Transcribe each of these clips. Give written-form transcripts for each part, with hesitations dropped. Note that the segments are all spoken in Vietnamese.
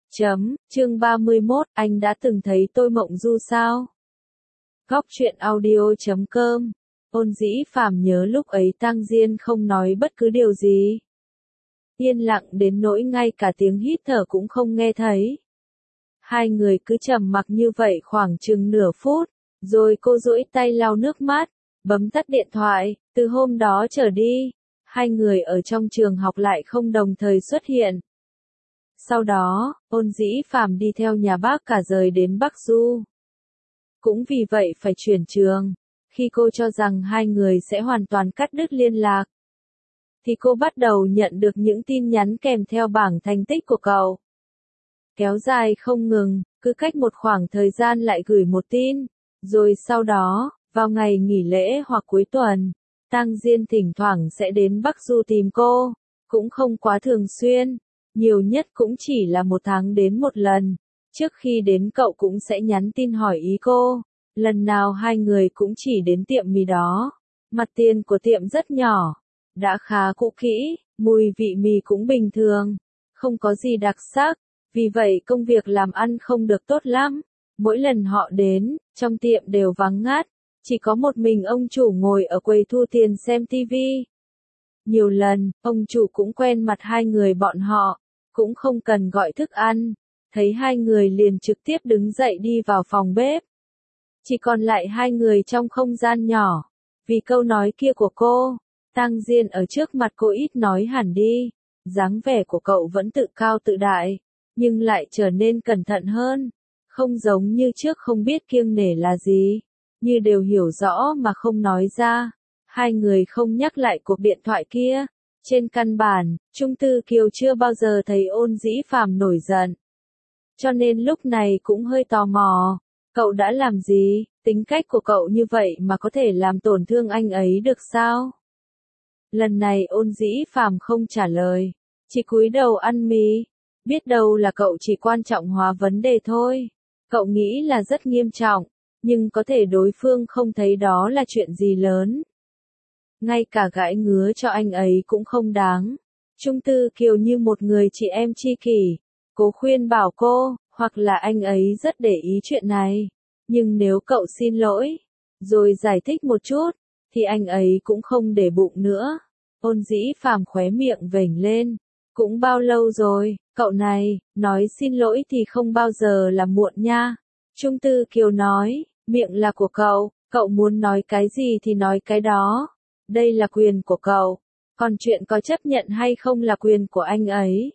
Chương 31, anh đã từng thấy tôi mộng du sao? Góc truyện audio.com. Ôn Dĩ Phàm nhớ lúc ấy Tang Diên không nói bất cứ điều gì. Yên lặng đến nỗi ngay cả tiếng hít thở cũng không nghe thấy. Hai người cứ trầm mặc như vậy khoảng chừng nửa phút, rồi cô duỗi tay lau nước mắt, bấm tắt điện thoại. Từ hôm đó trở đi, hai người ở trong trường học lại không đồng thời xuất hiện. Sau đó, Ôn Dĩ Phàm đi theo nhà bác cả rời đến Bắc Du. Cũng vì vậy phải chuyển trường. Khi cô cho rằng hai người sẽ hoàn toàn cắt đứt liên lạc, thì cô bắt đầu nhận được những tin nhắn kèm theo bảng thành tích của cậu. Kéo dài không ngừng, cứ cách một khoảng thời gian lại gửi một tin. Rồi sau đó, vào ngày nghỉ lễ hoặc cuối tuần, Tang Diên thỉnh thoảng sẽ đến Bắc Du tìm cô. Cũng không quá thường xuyên, nhiều nhất cũng chỉ là một tháng đến một lần. Trước khi đến cậu cũng sẽ nhắn tin hỏi ý cô. Lần nào hai người cũng chỉ đến tiệm mì đó. Mặt tiền của tiệm rất nhỏ, đã khá cũ kỹ, mùi vị mì cũng bình thường, không có gì đặc sắc. Vì vậy công việc làm ăn không được tốt lắm. Mỗi lần họ đến, trong tiệm đều vắng ngắt, chỉ có một mình ông chủ ngồi ở quầy thu tiền xem tivi. Nhiều lần, ông chủ cũng quen mặt hai người bọn họ, cũng không cần gọi thức ăn, thấy hai người liền trực tiếp đứng dậy đi vào phòng bếp. Chỉ còn lại hai người trong không gian nhỏ. Vì câu nói kia của cô, Tang Diên ở trước mặt cô ít nói hẳn đi. Dáng vẻ của cậu vẫn tự cao tự đại, nhưng lại trở nên cẩn thận hơn. Không giống như trước không biết kiêng nể là gì, như đều hiểu rõ mà không nói ra. Hai người không nhắc lại cuộc điện thoại kia. Trên căn bản, Trung Tư Kiều chưa bao giờ thấy Ôn Dĩ Phàm nổi giận. Cho nên lúc này cũng hơi tò mò. Cậu đã làm gì? Tính cách của cậu như vậy mà có thể làm tổn thương anh ấy được sao? Lần này Ôn Dĩ Phàm không trả lời, chỉ cúi đầu ăn mì. Biết đâu là cậu chỉ quan trọng hóa vấn đề thôi. Cậu nghĩ là rất nghiêm trọng, nhưng có thể đối phương không thấy đó là chuyện gì lớn. Ngay cả gãi ngứa cho anh ấy cũng không đáng. Trung Tư Kiều như một người chị em tri kỷ, cố khuyên bảo cô, hoặc là anh ấy rất để ý chuyện này. Nhưng nếu cậu xin lỗi, rồi giải thích một chút, thì anh ấy cũng không để bụng nữa. Ôn Dĩ Phàm khóe miệng vểnh lên. Cũng bao lâu rồi, cậu này, nói xin lỗi thì không bao giờ là muộn nha. Trung Tư Kiều nói, miệng là của cậu muốn nói cái gì thì nói cái đó. Đây là quyền của cậu, còn chuyện có chấp nhận hay không là quyền của anh ấy.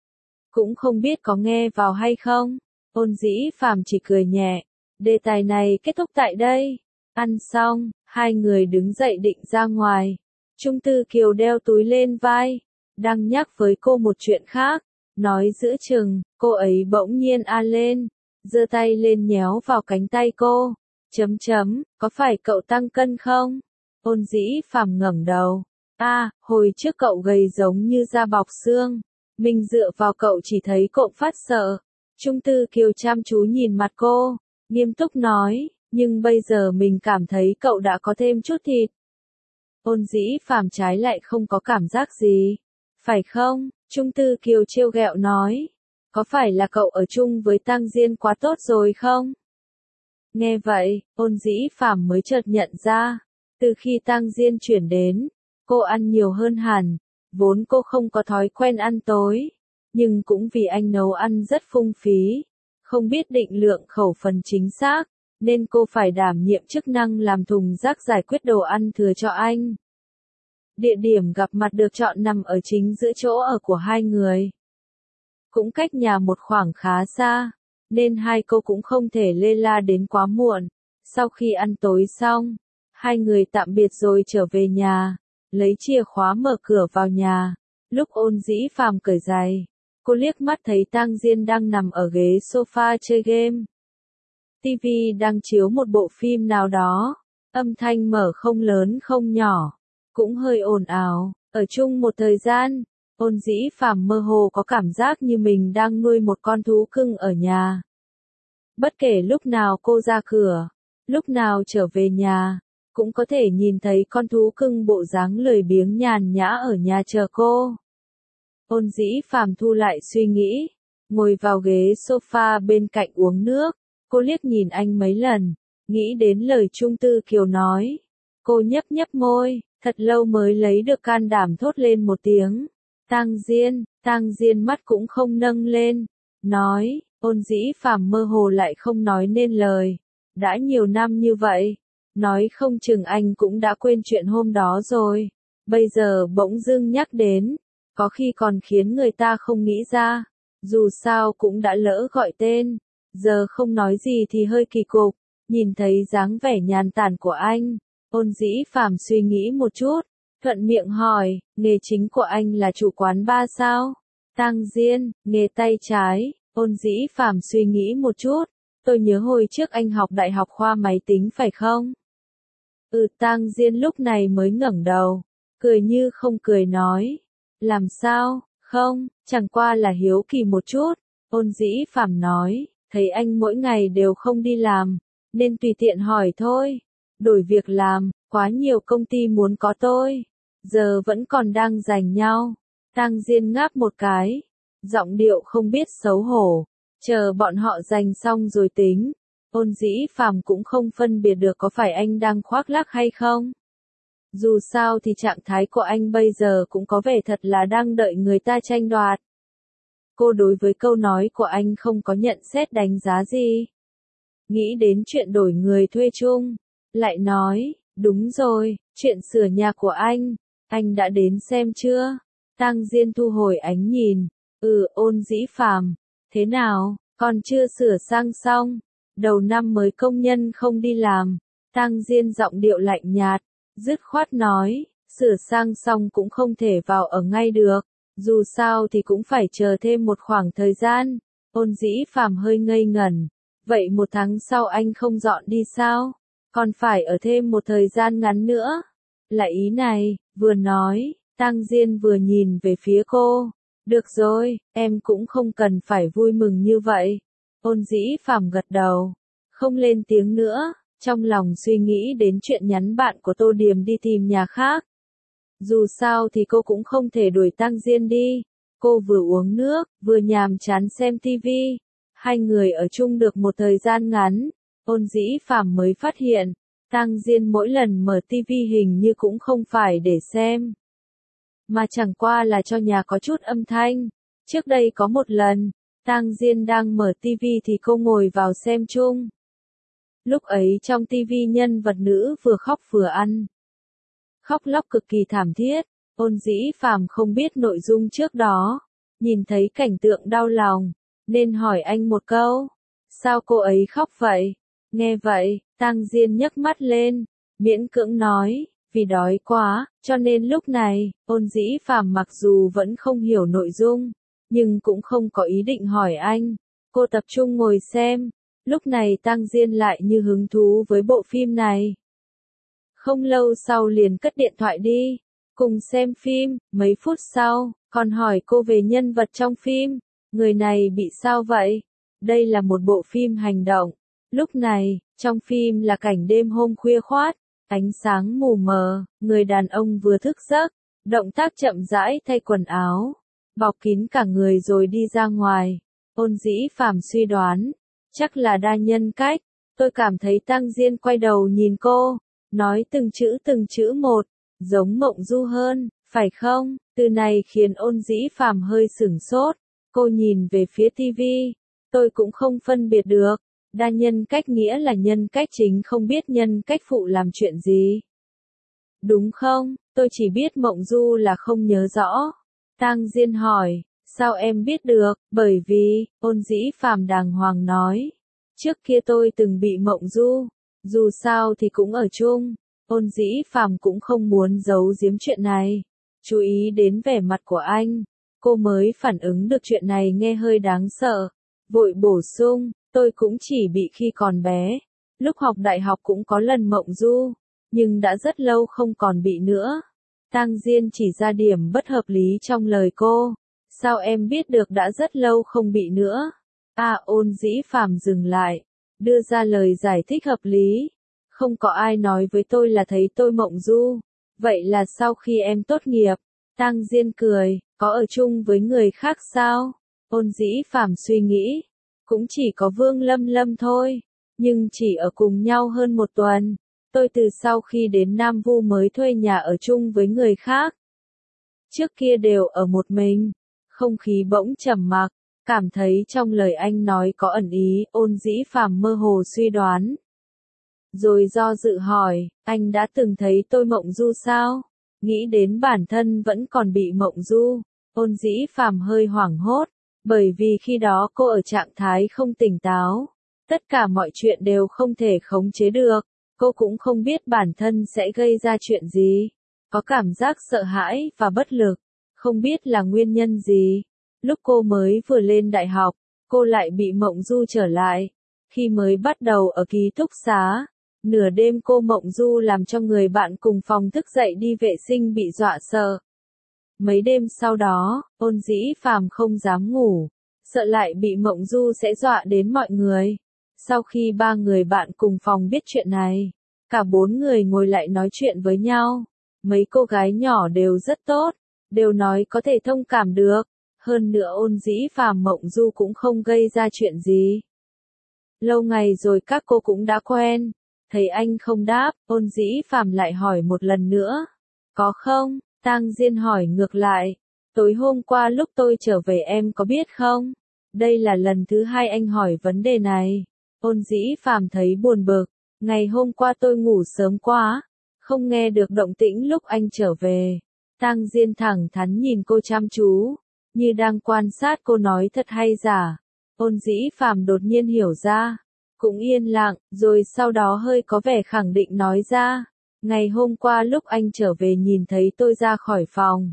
Cũng không biết có nghe vào hay không. Ôn Dĩ Phàm chỉ cười nhẹ. Đề tài này kết thúc tại đây. Ăn xong, hai người đứng dậy định ra ngoài. Trung Tư Kiều đeo túi lên vai, đang nhắc với cô một chuyện khác. Nói giữa chừng, cô ấy bỗng nhiên lên, giơ tay lên nhéo vào cánh tay cô. Có phải cậu tăng cân không? Ôn Dĩ Phàm ngẩng đầu. Hồi trước cậu gầy giống như da bọc xương. Mình dựa vào cậu chỉ thấy cậu phát sợ. Trung Tư Kiều chăm chú nhìn mặt cô, nghiêm túc nói, nhưng bây giờ mình cảm thấy cậu đã có thêm chút thịt. Ôn Dĩ Phàm trái lại không có cảm giác gì. Phải không? Trung Tư Kiều trêu ghẹo nói. Có phải là cậu ở chung với Tang Diên quá tốt rồi không? Nghe vậy, Ôn Dĩ Phàm mới chợt nhận ra. Từ khi Tang Diên chuyển đến, cô ăn nhiều hơn hẳn. Vốn cô không có thói quen ăn tối, nhưng cũng vì anh nấu ăn rất phung phí, không biết định lượng khẩu phần chính xác, nên cô phải đảm nhiệm chức năng làm thùng rác giải quyết đồ ăn thừa cho anh. Địa điểm gặp mặt được chọn nằm ở chính giữa chỗ ở của hai người. Cũng cách nhà một khoảng khá xa, nên hai cô cũng không thể lê la đến quá muộn. Sau khi ăn tối xong, hai người tạm biệt rồi trở về nhà, lấy chìa khóa mở cửa vào nhà. Lúc Ôn Dĩ Phàm cởi giày, cô liếc mắt thấy Tang Diên đang nằm ở ghế sofa chơi game. TV đang chiếu một bộ phim nào đó, âm thanh mở không lớn không nhỏ, cũng hơi ồn ào. Ở chung một thời gian, Ôn Dĩ Phàm mơ hồ có cảm giác như mình đang nuôi một con thú cưng ở nhà. Bất kể lúc nào cô ra cửa, lúc nào trở về nhà, cũng có thể nhìn thấy con thú cưng bộ dáng lười biếng nhàn nhã ở nhà chờ cô. Ôn Dĩ Phàm thu lại suy nghĩ, ngồi vào ghế sofa bên cạnh uống nước. Cô liếc nhìn anh mấy lần, nghĩ đến lời Trung Tư Kiều nói. Cô nhấp nhấp môi, thật lâu mới lấy được can đảm thốt lên một tiếng. Tang Diên mắt cũng không nâng lên, nói. Ôn Dĩ Phàm mơ hồ lại không nói nên lời. Đã nhiều năm như vậy, nói không chừng anh cũng đã quên chuyện hôm đó rồi. Bây giờ bỗng dưng nhắc đến, có khi còn khiến người ta không nghĩ ra. Dù sao cũng đã lỡ gọi tên, giờ không nói gì thì hơi kỳ cục. Nhìn thấy dáng vẻ nhàn tản của anh, Ôn Dĩ Phàm suy nghĩ một chút, thuận miệng hỏi, nghề chính của anh là chủ quán bar sao? Tang Diên, nghề tay trái. Ôn Dĩ Phàm suy nghĩ một chút, tôi nhớ hồi trước anh học đại học khoa máy tính phải không? Tang Diên lúc này mới ngẩng đầu, cười như không cười nói. Làm sao, không, chẳng qua là hiếu kỳ một chút. Ôn Dĩ Phàm nói, thấy anh mỗi ngày đều không đi làm, nên tùy tiện hỏi thôi. Đổi việc làm, quá nhiều công ty muốn có tôi, giờ vẫn còn đang giành nhau. Tang Diên ngáp một cái, giọng điệu không biết xấu hổ, chờ bọn họ giành xong rồi tính. Ôn Dĩ Phàm cũng không phân biệt được có phải anh đang khoác lác hay không. Dù sao thì trạng thái của anh bây giờ cũng có vẻ thật là đang đợi người ta tranh đoạt. Cô đối với câu nói của anh không có nhận xét đánh giá gì. Nghĩ đến chuyện đổi người thuê chung, lại nói, đúng rồi, chuyện sửa nhà của anh đã đến xem chưa? Tang Diên thu hồi ánh nhìn. Ôn Dĩ Phàm, thế nào, còn chưa sửa sang xong? Đầu năm mới công nhân không đi làm. Tang Diên giọng điệu lạnh nhạt, dứt khoát nói, sửa sang xong cũng không thể vào ở ngay được, dù sao thì cũng phải chờ thêm một khoảng thời gian. Ôn Dĩ Phàm hơi ngây ngẩn, vậy một tháng sau anh không dọn đi sao? Còn phải ở thêm một thời gian ngắn nữa. Là ý này, vừa nói, Tang Diên vừa nhìn về phía cô. Được rồi, em cũng không cần phải vui mừng như vậy. Ôn Dĩ Phàm gật đầu, không lên tiếng nữa, trong lòng suy nghĩ đến chuyện nhắn bạn của Tô Điềm đi tìm nhà khác. Dù sao thì cô cũng không thể đuổi Tang Diên đi. Cô vừa uống nước, vừa nhàm chán xem tivi. Hai người ở chung được một thời gian ngắn, Ôn Dĩ Phàm mới phát hiện, Tang Diên mỗi lần mở tivi hình như cũng không phải để xem, mà chẳng qua là cho nhà có chút âm thanh. Trước đây có một lần, Tang Diên đang mở tivi thì cô ngồi vào xem chung. Lúc ấy trong tivi nhân vật nữ vừa khóc vừa ăn. Khóc lóc cực kỳ thảm thiết. Ôn Dĩ Phàm không biết nội dung trước đó, nhìn thấy cảnh tượng đau lòng, nên hỏi anh một câu. Sao cô ấy khóc vậy? Nghe vậy, Tang Diên nhấc mắt lên, miễn cưỡng nói, vì đói quá, cho nên lúc này. Ôn Dĩ Phàm mặc dù vẫn không hiểu nội dung, nhưng cũng không có ý định hỏi anh. Cô tập trung ngồi xem. Lúc này Tang Diên lại như hứng thú với bộ phim này. Không lâu sau liền cất điện thoại đi, cùng xem phim. Mấy phút sau, còn hỏi cô về nhân vật trong phim. Người này bị sao vậy? Đây là một bộ phim hành động. Lúc này, trong phim là cảnh đêm hôm khuya khoát, ánh sáng mù mờ, người đàn ông vừa thức giấc, động tác chậm rãi thay quần áo, bọc kín cả người rồi đi ra ngoài. Ôn Dĩ Phàm suy đoán, chắc là đa nhân cách. Tôi cảm thấy Tang Diên quay đầu nhìn cô, nói từng chữ một, giống Mộng Du hơn, phải không? Từ này khiến Ôn Dĩ Phàm hơi sửng sốt. Cô nhìn về phía tivi, tôi cũng không phân biệt được. Đa nhân cách nghĩa là nhân cách chính không biết nhân cách phụ làm chuyện gì. Đúng không? Tôi chỉ biết Mộng Du là không nhớ rõ. Tang Diên hỏi, sao em biết được? Bởi vì, Ôn Dĩ Phàm đàng hoàng nói, trước kia tôi từng bị Mộng Du, dù sao thì cũng ở chung. Ôn Dĩ Phàm cũng không muốn giấu giếm chuyện này. Chú ý đến vẻ mặt của anh, cô mới phản ứng được chuyện này nghe hơi đáng sợ. Vội bổ sung, tôi cũng chỉ bị khi còn bé. Lúc học đại học cũng có lần Mộng Du, nhưng đã rất lâu không còn bị nữa. Tang Diên chỉ ra điểm bất hợp lý trong lời cô. Sao em biết được đã rất lâu không bị nữa? Ôn Dĩ Phàm dừng lại, đưa ra lời giải thích hợp lý. Không có ai nói với tôi là thấy tôi Mộng Du. Vậy là sau khi em tốt nghiệp. Tang Diên cười, có ở chung với người khác sao? Ôn Dĩ Phàm suy nghĩ, cũng chỉ có Vương Lâm Lâm thôi, nhưng chỉ ở cùng nhau hơn một tuần. Tôi từ sau khi đến Nam Vu mới thuê nhà ở chung với người khác. Trước kia đều ở một mình, không khí bỗng trầm mặc, cảm thấy trong lời anh nói có ẩn ý, Ôn Dĩ Phàm mơ hồ suy đoán. Rồi do dự hỏi, anh đã từng thấy tôi mộng du sao? Nghĩ đến bản thân vẫn còn bị mộng du, Ôn Dĩ Phàm hơi hoảng hốt, bởi vì khi đó cô ở trạng thái không tỉnh táo. Tất cả mọi chuyện đều không thể khống chế được, cô cũng không biết bản thân sẽ gây ra chuyện gì. Có cảm giác sợ hãi và bất lực, không biết là nguyên nhân gì. Lúc cô mới vừa lên đại học, cô lại bị mộng du trở lại. Khi mới bắt đầu ở ký túc xá, nửa đêm cô mộng du làm cho người bạn cùng phòng thức dậy đi vệ sinh bị dọa sợ. Mấy đêm sau đó, Ôn Dĩ Phàm không dám ngủ, sợ lại bị mộng du sẽ dọa đến mọi người. Sau khi ba người bạn cùng phòng biết chuyện này, cả bốn người ngồi lại nói chuyện với nhau. Mấy cô gái nhỏ đều rất tốt, đều nói có thể thông cảm được. Hơn nữa Ôn Dĩ Phàm mộng du cũng không gây ra chuyện gì. Lâu ngày rồi các cô cũng đã quen. Thấy anh không đáp, Ôn Dĩ Phàm lại hỏi một lần nữa. Có không? Tang Diên hỏi ngược lại. Tối hôm qua lúc tôi trở về em có biết không? Đây là lần thứ hai anh hỏi vấn đề này. Ôn Dĩ Phàm thấy buồn bực. Ngày hôm qua tôi ngủ sớm quá, không nghe được động tĩnh lúc anh trở về. Tang Diên thẳng thắn nhìn cô chăm chú, như đang quan sát cô nói thật hay giả. Ôn Dĩ Phàm đột nhiên hiểu ra, cũng yên lặng, rồi sau đó hơi có vẻ khẳng định nói ra. Ngày hôm qua lúc anh trở về nhìn thấy tôi ra khỏi phòng.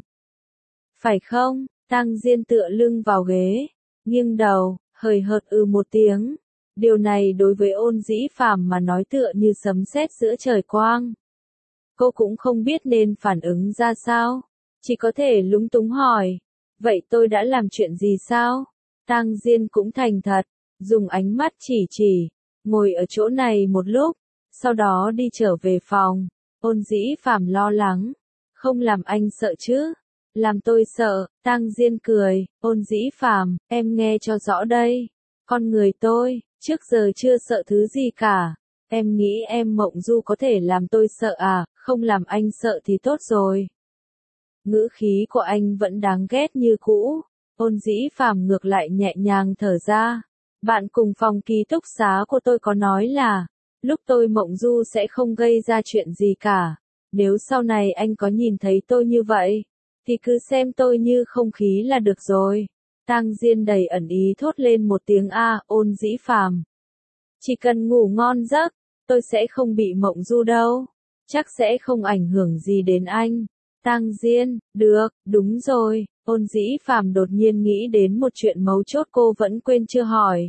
Phải không? Tang Diên tựa lưng vào ghế, nghiêng đầu, hời hợt một tiếng. Điều này đối với Ôn Dĩ Phàm mà nói tựa như sấm sét giữa trời quang. Cô cũng không biết nên phản ứng ra sao, chỉ có thể lúng túng hỏi. Vậy tôi đã làm chuyện gì sao? Tang Diên cũng thành thật, dùng ánh mắt chỉ, ngồi ở chỗ này một lúc, sau đó đi trở về phòng. Ôn Dĩ Phàm lo lắng, không làm anh sợ chứ? Làm tôi sợ. Tang Diên cười, Ôn Dĩ Phàm, em nghe cho rõ đây. Con người tôi, trước giờ chưa sợ thứ gì cả. Em nghĩ em mộng du có thể làm tôi sợ à, không làm anh sợ thì tốt rồi. Ngữ khí của anh vẫn đáng ghét như cũ. Ôn Dĩ Phàm ngược lại nhẹ nhàng thở ra. Bạn cùng phòng ký túc xá của tôi có nói là, lúc tôi mộng du sẽ không gây ra chuyện gì cả. Nếu sau này anh có nhìn thấy tôi như vậy, thì cứ xem tôi như không khí là được rồi. Tang Diên đầy ẩn ý thốt lên một tiếng a. Ôn Dĩ Phàm, chỉ cần ngủ ngon giấc, tôi sẽ không bị mộng du đâu. Chắc sẽ không ảnh hưởng gì đến anh. Tang Diên, được, đúng rồi. Ôn Dĩ Phàm đột nhiên nghĩ đến một chuyện mấu chốt cô vẫn quên chưa hỏi.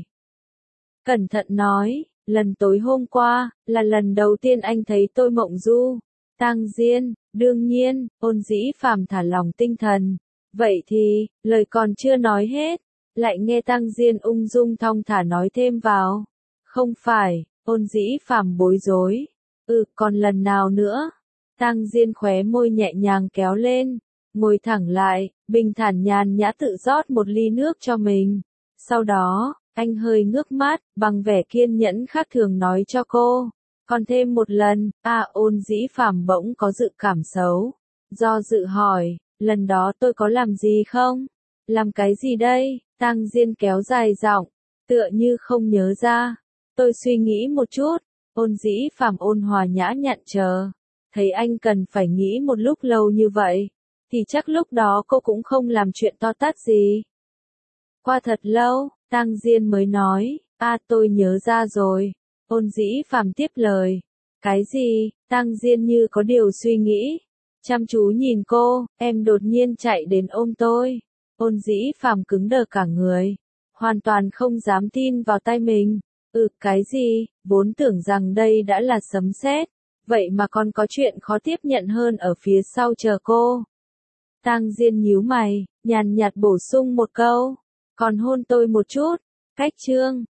Cẩn thận nói, lần tối hôm qua, là lần đầu tiên anh thấy tôi mộng du. Tang Diên, đương nhiên. Ôn Dĩ Phàm thả lỏng tinh thần. Vậy thì, lời còn chưa nói hết, lại nghe Tang Diên ung dung thong thả nói thêm vào. Không phải. Ôn Dĩ Phàm bối rối. Còn lần nào nữa? Tang Diên khóe môi nhẹ nhàng kéo lên, ngồi thẳng lại, bình thản nhàn nhã tự rót một ly nước cho mình. Sau đó, anh hơi ngước mắt, bằng vẻ kiên nhẫn khác thường nói cho cô. Còn thêm một lần. Ôn Dĩ Phàm bỗng có dự cảm xấu. Do dự hỏi, lần đó tôi có làm gì không? Làm cái gì đây? Tang Diên kéo dài giọng, tựa như không nhớ ra. Tôi suy nghĩ một chút. Ôn Dĩ Phàm ôn hòa nhã nhặn chờ. Thấy anh cần phải nghĩ một lúc lâu như vậy, thì chắc lúc đó cô cũng không làm chuyện to tát gì. Qua thật lâu, Tang Diên mới nói, tôi nhớ ra rồi. Ôn Dĩ Phàm tiếp lời. Cái gì? Tang Diên như có điều suy nghĩ, chăm chú nhìn cô. Em đột nhiên chạy đến ôm tôi. Ôn Dĩ Phàm cứng đờ cả người, hoàn toàn không dám tin vào tai mình. Cái gì? Vốn tưởng rằng đây đã là sấm sét, vậy mà còn có chuyện khó tiếp nhận hơn ở phía sau chờ cô. Tang Diên nhíu mày, nhàn nhạt bổ sung một câu. Còn hôn tôi một chút. Cách chương